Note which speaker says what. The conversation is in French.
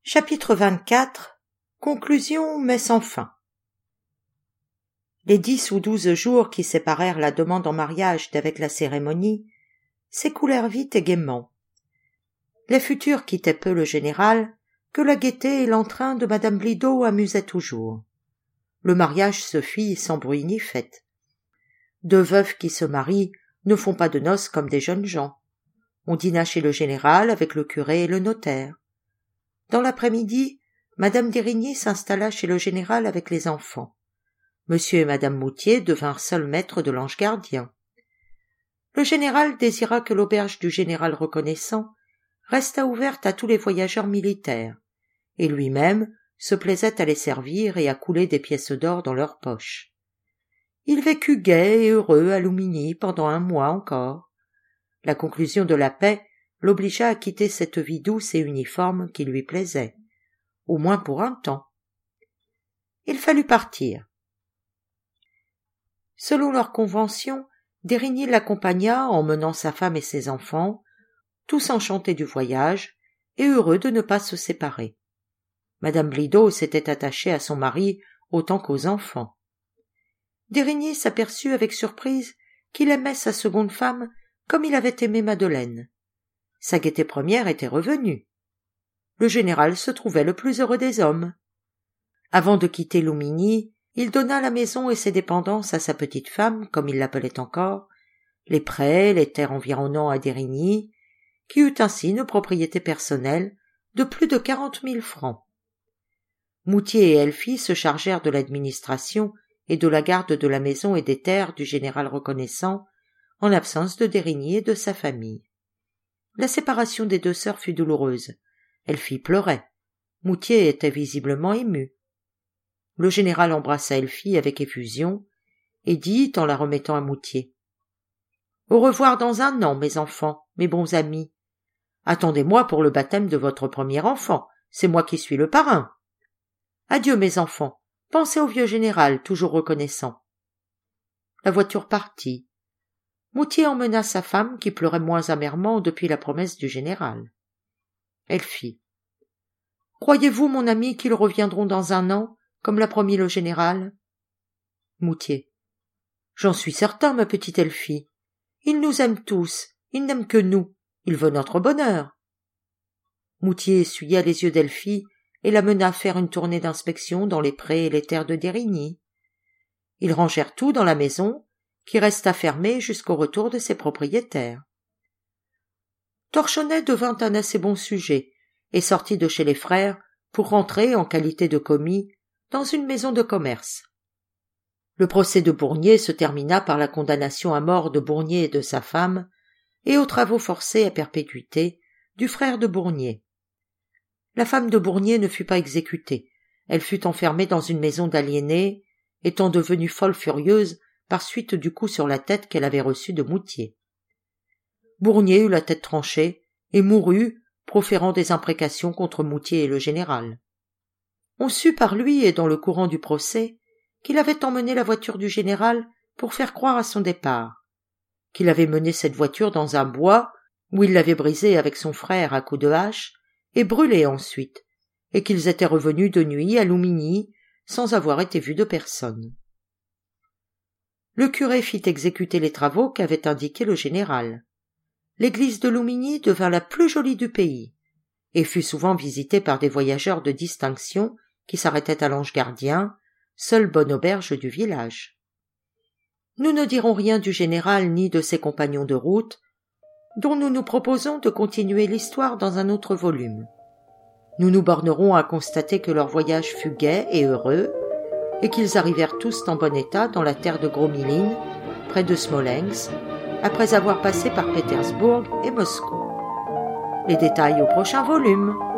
Speaker 1: Chapitre 24. Conclusion mais sans fin. Les 10 ou 12 jours qui séparèrent la demande en mariage d'avec la cérémonie s'écoulèrent vite et gaiement. Les futurs quittaient peu le général, que la gaieté et l'entrain de madame Blido amusaient toujours. Le mariage se fit sans bruit ni fête. Deux veuves qui se marient ne font pas de noces comme des jeunes gens. On dîna chez le général avec le curé et le notaire. Dans l'après-midi, madame d'Érigny s'installa chez le général avec les enfants. Monsieur et madame Moutier devinrent seuls maîtres de l'ange gardien. Le général désira que l'auberge du général reconnaissant restât ouverte à tous les voyageurs militaires, et lui-même se plaisait à les servir et à couler des pièces d'or dans leurs poches. Il vécut gai et heureux à Loumigny pendant 1 mois encore. La conclusion de la paix l'obligea à quitter cette vie douce et uniforme qui lui plaisait, au moins pour un temps. Il fallut partir. Selon leur convention, d'Érigny l'accompagna emmenant sa femme et ses enfants, tous enchantés du voyage et heureux de ne pas se séparer. Madame Blido s'était attachée à son mari autant qu'aux enfants. d'Érigny s'aperçut avec surprise qu'il aimait sa seconde femme comme il avait aimé Madeleine. Sa gaieté première était revenue. Le général se trouvait le plus heureux des hommes. Avant de quitter Loumigny, il donna la maison et ses dépendances à sa petite femme, comme il l'appelait encore, les prés, les terres environnant à d'Érigny, qui eut ainsi une propriété personnelle de plus de 40 000 francs. Moutier et Elfie se chargèrent de l'administration et de la garde de la maison et des terres du général reconnaissant, en l'absence de d'Érigny et de sa famille. La séparation des 2 sœurs fut douloureuse. Elfie pleurait. Moutier était visiblement ému. Le général embrassa Elfie avec effusion et dit en la remettant à Moutier: « Au revoir dans 1 an, mes enfants, mes bons amis. Attendez-moi pour le baptême de votre premier enfant, c'est moi qui suis le parrain. Adieu, mes enfants, pensez au vieux général, toujours reconnaissant. » La voiture partit. Moutier emmena sa femme qui pleurait moins amèrement depuis la promesse du général. Elfie: « Croyez-vous, mon ami, qu'ils reviendront dans 1 an, comme l'a promis le général ? » Moutier: « J'en suis certain, ma petite Elfie. Il nous aime tous, il n'aime que nous, il veut notre bonheur. » Moutier essuya les yeux d'Elfie et la mena faire une tournée d'inspection dans les prés et les terres de d'Érigny. Ils rangèrent tout dans la maison, qui resta fermée jusqu'au retour de ses propriétaires. Torchonnet devint un assez bon sujet et sortit de chez les frères pour rentrer en qualité de commis dans une maison de commerce. Le procès de Bournier se termina par la condamnation à mort de Bournier et de sa femme et aux travaux forcés à perpétuité du frère de Bournier. La femme de Bournier ne fut pas exécutée, elle fut enfermée dans une maison d'aliénés, étant devenue folle furieuse par suite du coup sur la tête qu'elle avait reçu de Moutier. Bournier eut la tête tranchée et mourut, proférant des imprécations contre Moutier et le général. On sut par lui et dans le courant du procès qu'il avait emmené la voiture du général pour faire croire à son départ, qu'il avait mené cette voiture dans un bois où il l'avait brisée avec son frère à coups de hache et brûlée ensuite, et qu'ils étaient revenus de nuit à Loumigny sans avoir été vus de personne. Le curé fit exécuter les travaux qu'avait indiqués le général. L'église de Loumigny devint la plus jolie du pays, et fut souvent visitée par des voyageurs de distinction qui s'arrêtaient à l'ange gardien, seule bonne auberge du village. Nous ne dirons rien du général ni de ses compagnons de route, dont nous nous proposons de continuer l'histoire dans un autre volume. Nous nous bornerons à constater que leur voyage fut gai et heureux, et qu'ils arrivèrent tous en bon état dans la terre de Gromilin, près de Smolensk, après avoir passé par Pétersbourg et Moscou. Les détails au prochain volume.